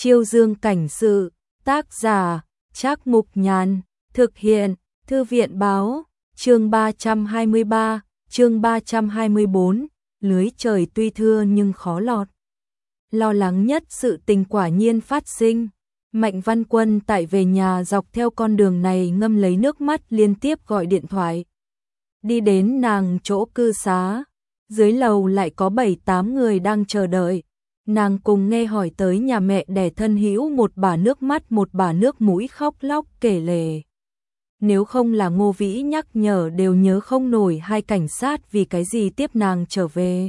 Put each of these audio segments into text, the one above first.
Chiêu Dương cảnh sự, tác giả, Trác Mục Nhàn, thực hiện, Thư viện báo, chương 323, chương 324, lưới trời tuy thưa nhưng khó lọt. Lo lắng nhất sự tình quả nhiên phát sinh. Mạnh Văn Quân tại về nhà dọc theo con đường này ngâm lấy nước mắt liên tiếp gọi điện thoại. Đi đến nàng chỗ cư xá, dưới lầu lại có 7-8 người đang chờ đợi. Nàng cùng nghe hỏi tới nhà mẹ đẻ thân hữu, một bả nước mắt một bả nước mũi khóc lóc kể lể. Nếu không là Ngô Vĩ nhắc nhở đều nhớ không nổi hai cảnh sát vì cái gì tiếp nàng trở về.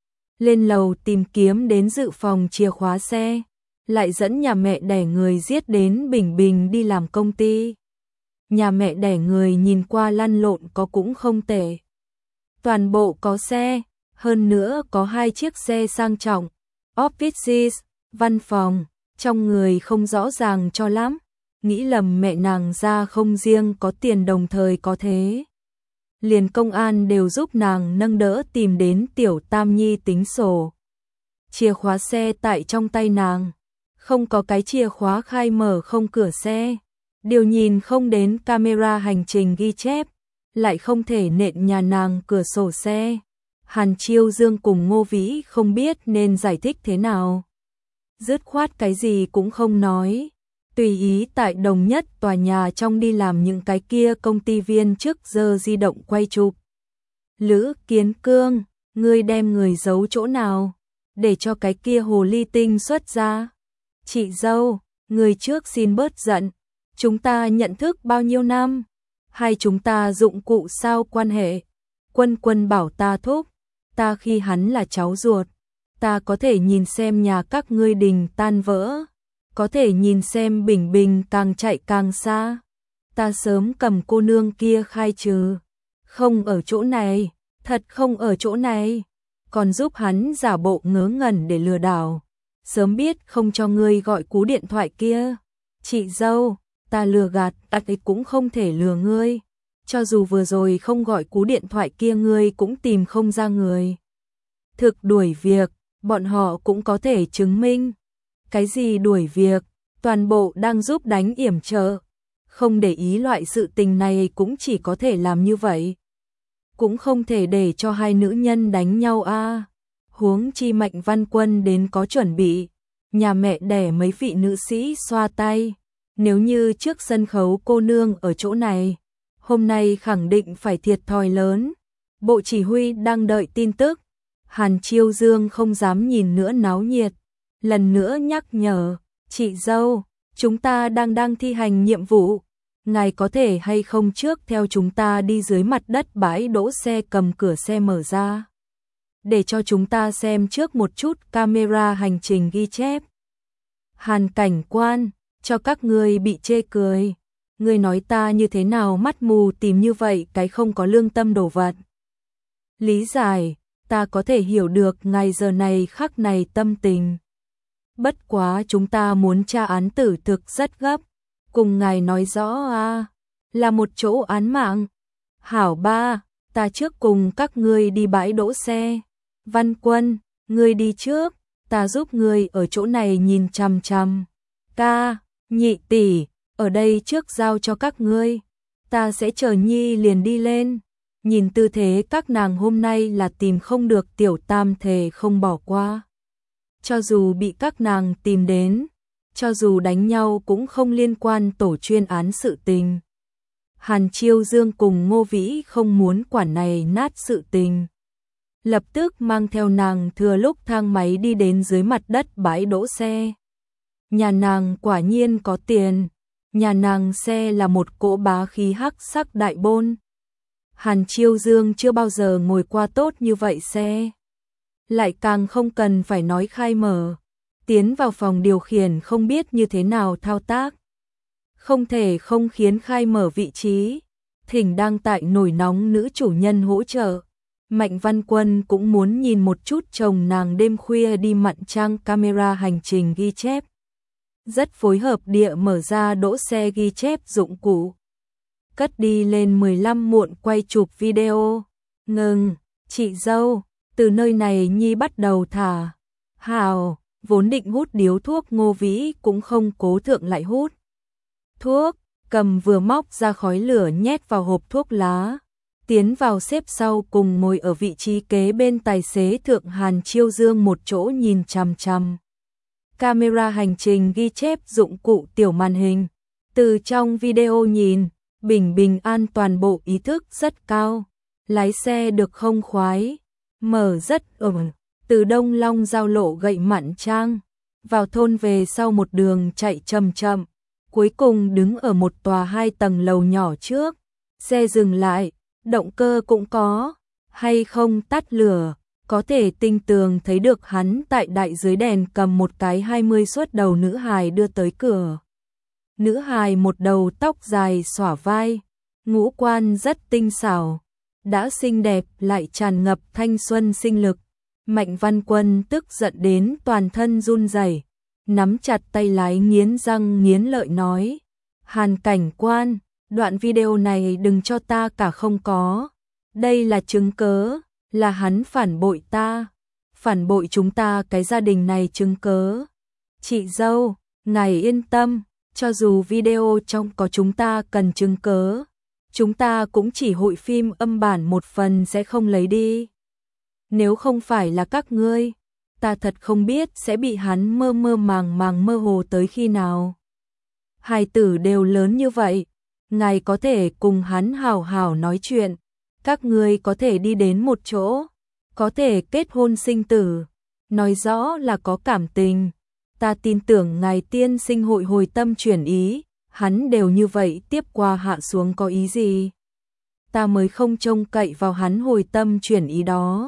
Lên lầu tìm kiếm đến dự phòng chìa khóa xe, lại dẫn nhà mẹ đẻ người giết đến Bình Bình đi làm công ty. Nhà mẹ đẻ người nhìn qua lăn lộn có cũng không tệ. Toàn bộ có xe, hơn nữa có 2 chiếc xe sang trọng, offices, văn phòng, trong người không rõ ràng cho lắm, nghĩ lầm mẹ nàng ra không riêng có tiền đồng thời có thế. Liền công an đều giúp nàng nâng đỡ tìm đến Tiểu Tam Nhi tính sổ. Chìa khóa xe tại trong tay nàng, không có cái chìa khóa khai mở không cửa xe, điều nhìn không đến camera hành trình ghi chép, lại không thể nện nhà nàng cửa sổ xe. Hàn Chiêu Dương cùng Ngô Vĩ không biết nên giải thích thế nào. Dứt khoát cái gì cũng không nói, tùy ý tại Đồng Nhất tòa nhà trong đi làm những cái kia công ty viên chức giờ di động quay chụp. Lữ Kiến Cương, ngươi đem người giấu chỗ nào, để cho cái kia hồ ly tinh xuất ra. Chị dâu, người trước xin bớt giận, chúng ta nhận thức bao nhiêu năm, hay chúng ta dụng cụ sao quan hệ. Quân Quân bảo ta thúc, ta khi hắn là cháu ruột, ta có thể nhìn xem nhà các ngươi đình tan vỡ, có thể nhìn xem Bình Bình càng chạy càng xa. Ta sớm cầm cô nương kia khai trừ, không ở chỗ này, thật không ở chỗ này, còn giúp hắn giả bộ ngớ ngẩn để lừa đảo. Sớm biết không cho ngươi gọi cú điện thoại kia. Chị dâu, ta lừa gạt, ta ấy cũng không thể lừa ngươi. Cho dù vừa rồi không gọi cú điện thoại kia ngươi cũng tìm không ra người. Thực đuổi việc, bọn họ cũng có thể chứng minh. Cái gì đuổi việc, toàn bộ đang giúp đánh yểm trợ. Không để ý loại sự tình này cũng chỉ có thể làm như vậy. Cũng không thể để cho hai nữ nhân đánh nhau a. Huống chi Mạnh Văn Quân đến có chuẩn bị, nhà mẹ đẻ mấy vị nữ sĩ xoa tay. Nếu như trước sân khấu cô nương ở chỗ này, hôm nay khẳng định phải thiệt thòi lớn. Bộ chỉ huy đang đợi tin tức. Hàn Chiêu Dương không dám nhìn nữa náo nhiệt, lần nữa nhắc nhở, chị dâu, chúng ta đang thi hành nhiệm vụ, ngài có thể hay không trước theo chúng ta đi dưới mặt đất bãi đỗ xe, cầm cửa xe mở ra, để cho chúng ta xem trước một chút camera hành trình ghi chép. Hàn cảnh quan, cho các ngươi bị chê cười, ngươi nói ta như thế nào mắt mù tìm như vậy cái không có lương tâm đồ vật. Lý giải, ta có thể hiểu được ngài giờ này khắc này tâm tình. Bất quá chúng ta muốn tra án tử thực rất gấp, cùng ngài nói rõ là một chỗ án mạng. Hảo ba, ta trước cùng các ngươi đi bãi đỗ xe. Văn Quân, ngươi đi trước, ta giúp ngươi ở chỗ này nhìn chằm chằm. Ca, nhị tỷ, ở đây trước giao cho các ngươi, ta sẽ chờ Nhi liền đi lên. Nhìn tư thế các nàng hôm nay là tìm không được Tiểu Tam thề không bỏ qua. Cho dù bị các nàng tìm đến, cho dù đánh nhau cũng không liên quan tổ chuyên án sự tình. Hàn Chiêu Dương cùng Ngô Vĩ không muốn quản này nát sự tình. Lập tức mang theo nàng thừa lúc thang máy đi đến dưới mặt đất bãi đỗ xe. Nhà nàng quả nhiên có tiền, nhà nàng xe là một cỗ bá khí hắc sắc đại bôn. Hàn Chiêu Dương chưa bao giờ ngồi qua tốt như vậy xe. Lại càng không cần phải nói khai mở. Tiến vào phòng điều khiển không biết như thế nào thao tác. Không thể không khiến khai mở vị trí. Thỉnh đang tại nổi nóng nữ chủ nhân hỗ trợ. Mạnh Văn Quân cũng muốn nhìn một chút chồng nàng đêm khuya đi mặn trang camera hành trình ghi chép. Rất phối hợp địa mở ra đỗ xe ghi chép dụng cụ. Cất đi lên 15 muộn quay chụp video. Ngừng, chị dâu, từ nơi này Nhi bắt đầu thả. Hào, vốn định hút điếu thuốc Ngô Vĩ cũng không cố thượng lại hút thuốc, cầm vừa móc ra khói lửa nhét vào hộp thuốc lá, tiến vào xếp sau cùng ngồi ở vị trí kế bên tài xế thượng Hàn Chiêu Dương một chỗ nhìn chằm chằm. Camera hành trình ghi chép dụng cụ tiểu màn hình, từ trong video nhìn, Bình Bình an toàn bộ ý thức rất cao, lái xe được không khoái, mở rất ổn, từ Đông Long giao lộ Gậy Mạn Trang, vào thôn về sau một đường chạy chậm chậm, cuối cùng đứng ở một tòa 2 tầng lầu nhỏ trước, xe dừng lại, động cơ cũng có, hay không tắt lửa, có thể tinh tường thấy được hắn tại đại dưới đèn cầm một cái 20 xuất đầu nữ hài đưa tới cửa. Nữ hài một đầu tóc dài xõa vai, ngũ quan rất tinh xảo, đã xinh đẹp lại tràn ngập thanh xuân sinh lực. Mạnh Văn Quân tức giận đến toàn thân run rẩy, nắm chặt tay lái nghiến răng nghiến lợi nói: "Hàn cảnh quan, đoạn video này đừng cho ta cả không có. Đây là chứng cớ, là hắn phản bội ta, phản bội chúng ta cái gia đình này chứng cớ. Chị dâu, ngài yên tâm, cho dù video trong có chúng ta cần chứng cớ, chúng ta cũng chỉ hội phim âm bản một phần sẽ không lấy đi. Nếu không phải là các ngươi, ta thật không biết sẽ bị hắn mơ mơ màng màng mơ hồ tới khi nào. Hài tử đều lớn như vậy, ngài có thể cùng hắn hào hào nói chuyện, các ngươi có thể đi đến một chỗ, có thể kết hôn sinh tử, nói rõ là có cảm tình. Ta tin tưởng ngài tiên sinh hội hồi tâm chuyển ý, hắn đều như vậy tiếp qua hạ xuống có ý gì? Ta mới không trông cậy vào hắn hồi tâm chuyển ý đó.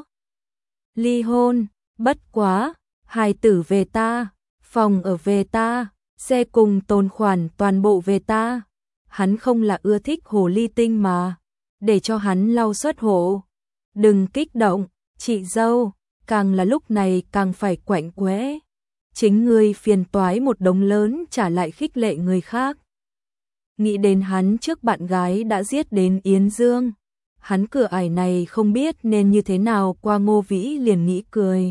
Ly hôn, bất quá, hài tử về ta, phòng ở về ta, xe cùng tồn khoản toàn bộ về ta. Hắn không là ưa thích hồ ly tinh mà, để cho hắn lau xuất hộ. Đừng kích động, chị dâu, càng là lúc này càng phải quạnh quẽ. Chính ngươi phiền toái một đống lớn trả lại khích lệ người khác. Nghĩ đến hắn trước bạn gái đã giết đến Yến Dương, hắn cửa ải này không biết nên như thế nào qua. Ngô Vĩ liền nghĩ cười,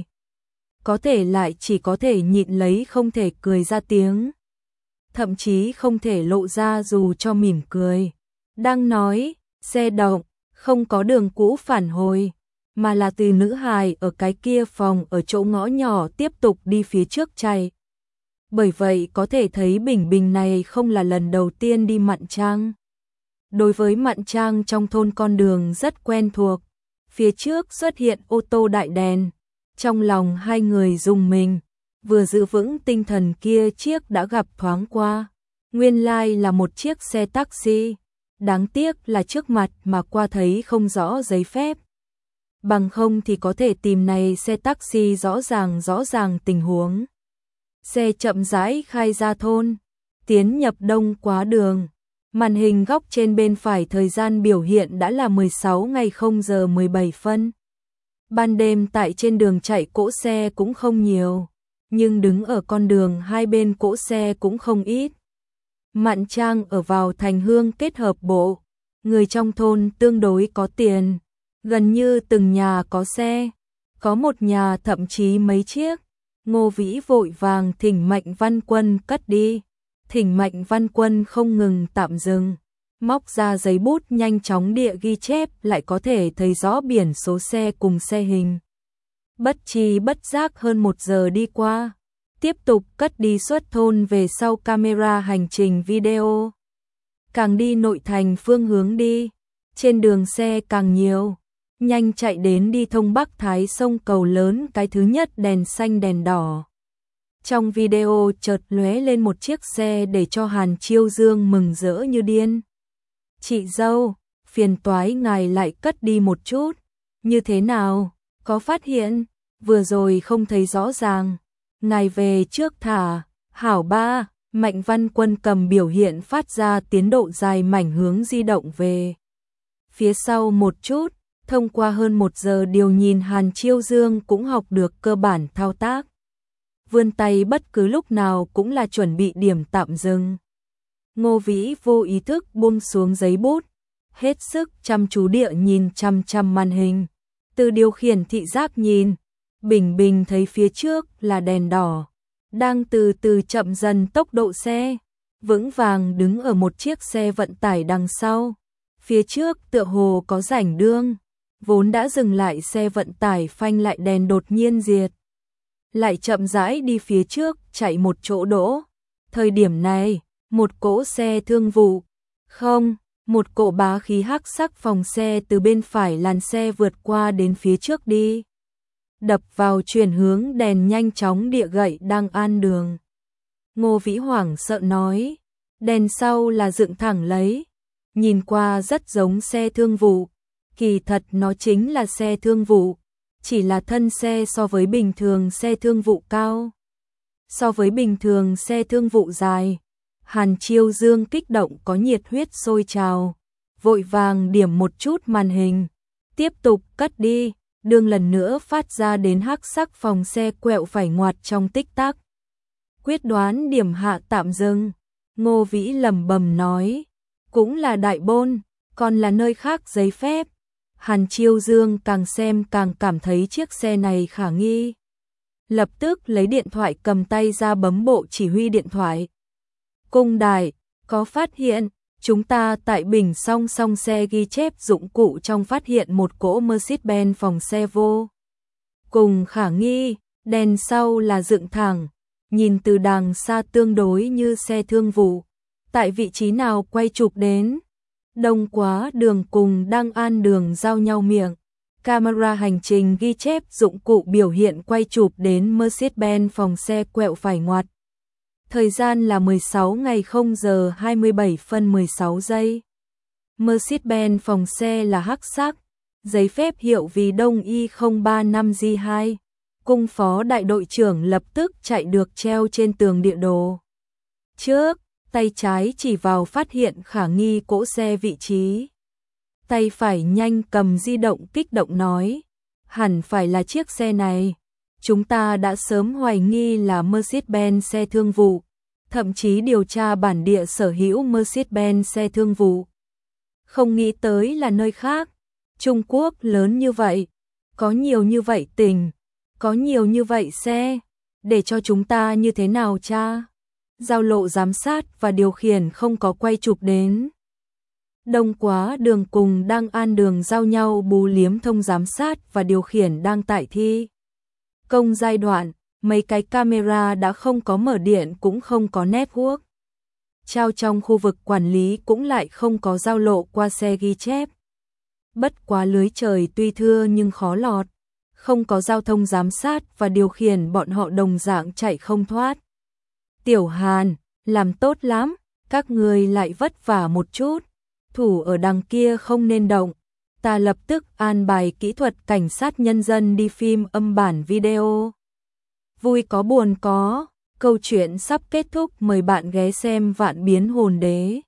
có thể lại chỉ có thể nhịn lấy không thể cười ra tiếng, thậm chí không thể lộ ra dù cho mỉm cười. Đang nói, xe động, không có đường cũ phản hồi, mà là từ nữ hài ở cái kia phòng ở chỗ ngõ nhỏ tiếp tục đi phía trước chạy. Bởi vậy có thể thấy Bình Bình này không là lần đầu tiên đi Mạn Trang. Đối với Mạn Trang trong thôn con đường rất quen thuộc, phía trước xuất hiện ô tô đại đèn, trong lòng hai người rùng mình, vừa giữ vững tinh thần kia chiếc đã gặp thoáng qua, nguyên lai là một chiếc xe taxi, đáng tiếc là trước mặt mà qua thấy không rõ giấy phép. Bằng không thì có thể tìm này xe taxi rõ ràng tình huống. Xe chậm rãi khai ra thôn, tiến nhập đông quá đường. Màn hình góc trên bên phải thời gian biểu hiện đã là 16 ngày 0 giờ 17 phân. Ban đêm tại trên đường chạy cỗ xe cũng không nhiều, nhưng đứng ở con đường hai bên cỗ xe cũng không ít. Mạn Trang ở vào thành hương kết hợp bộ, người trong thôn tương đối có tiền, gần như từng nhà có xe, có một nhà thậm chí mấy chiếc. Ngô Vĩ vội vàng thỉnh Mạnh Văn Quân cất đi, thỉnh Mạnh Văn Quân không ngừng tạm dừng, móc ra giấy bút nhanh chóng địa ghi chép, lại có thể thấy rõ biển số xe cùng xe hình. Bất chi bất giác hơn 1 giờ đi qua, tiếp tục cất đi xuất thôn về sau camera hành trình video. Càng đi nội thành phương hướng đi, trên đường xe càng nhiều, nhanh chạy đến đi thông Bắc Thái sông cầu lớn, cái thứ nhất đèn xanh đèn đỏ. Trong video chợt lóe lên một chiếc xe để cho Hàn Chiêu Dương mừng rỡ như điên. Chị dâu, phiền toái ngài lại cất đi một chút, như thế nào, có phát hiện, vừa rồi không thấy rõ ràng, ngài về trước thả, hảo ba. Mạnh Văn Quân cầm biểu hiện phát ra tiến độ dài mảnh hướng di động về phía sau một chút, thông qua hơn 1 giờ điều nhìn Hàn Chiêu Dương cũng học được cơ bản thao tác. Vươn tay bất cứ lúc nào cũng là chuẩn bị điểm tạm dừng. Ngô Vĩ vô ý thức buông xuống giấy bút, hết sức chăm chú địa nhìn chăm chăm màn hình. Từ điều khiển thị giác nhìn, Bình Bình thấy phía trước là đèn đỏ, đang từ từ chậm dần tốc độ xe, vững vàng đứng ở một chiếc xe vận tải đằng sau. Phía trước tựa hồ có rãnh đường, vốn đã dừng lại xe vận tải phanh lại đèn đột nhiên diệt. Lại chậm rãi đi phía trước, chạy một chỗ đỗ. Thời điểm này, một cỗ xe thương vụ, không, một cỗ bá khí hắc sắc phòng xe từ bên phải làn xe vượt qua đến phía trước đi. Đập vào chuyển hướng đèn nhanh chóng địa gậy đang an đường. Ngô Vĩ hoảng sợ nói, đèn sau là dựng thẳng lấy, nhìn qua rất giống xe thương vụ, kỳ thật nó chính là xe thương vụ, chỉ là thân xe so với bình thường xe thương vụ cao, so với bình thường xe thương vụ dài. Hàn Chiêu Dương kích động có nhiệt huyết sôi trào, vội vàng điểm một chút màn hình, tiếp tục cất đi, đường lần nữa phát ra đến hắc sắc phòng xe quẹo phải ngoặt trong tích tắc. Quyết đoán điểm hạ tạm dừng, Ngô Vĩ lẩm bẩm nói, cũng là Đại Bôn, còn là nơi khác giấy phép. Hàn Chiêu Dương càng xem càng cảm thấy chiếc xe này khả nghi. Lập tức lấy điện thoại cầm tay ra bấm bộ chỉ huy điện thoại. Cung đài, có phát hiện, chúng ta tại Bình song song xe ghi chép dụng cụ trong phát hiện một cỗ Mercedes-Benz phòng xe vô cùng khả nghi, đèn sau là dựng thẳng, nhìn từ đằng xa tương đối như xe thương vụ. Tại vị trí nào quay chụp đến? Đông Quá Đường cùng Đăng An Đường giao nhau miệng. Camera hành trình ghi chép dụng cụ biểu hiện quay chụp đến Mercedes-Benz phòng xe quẹo phải ngoặt. Thời gian là 16 ngày 0 giờ 27 phân 16 giây. Mercedes-Benz phòng xe là hắc sắc, giấy phép hiệu vì Đông Y035J2. Cung phó đại đội trưởng lập tức chạy được treo trên tường địa đồ. Trước, tay trái chỉ vào phát hiện khả nghi cỗ xe vị trí. Tay phải nhanh cầm di động kích động nói, hẳn phải là chiếc xe này. Chúng ta đã sớm hoài nghi là Mercedes-Benz xe thương vụ, thậm chí điều tra bản địa sở hữu Mercedes-Benz xe thương vụ. Không nghĩ tới là nơi khác. Trung Quốc lớn như vậy, có nhiều như vậy tỉnh, có nhiều như vậy xe, để cho chúng ta như thế nào cha? Giao lộ giám sát và điều khiển không có quay chụp đến. Đông Quá Đường cùng Đăng An Đường giao nhau bù liếm thông giám sát và điều khiển đang tại thi công giai đoạn, mấy cái camera đã không có mở điện cũng không có network. Trao trong khu vực quản lý cũng lại không có giao lộ qua xe ghi chép. Bất quá lưới trời tuy thưa nhưng khó lọt, không có giao thông giám sát và điều khiển bọn họ đồng dạng chạy không thoát. Tiểu Hàn, làm tốt lắm, các người lại vất vả một chút, thủ ở đằng kia không nên động. Ta lập tức an bài kỹ thuật cảnh sát nhân dân đi phim âm bản video. Vui có buồn có, câu chuyện sắp kết thúc, mời bạn ghé xem Vạn Biến Hồn Đế.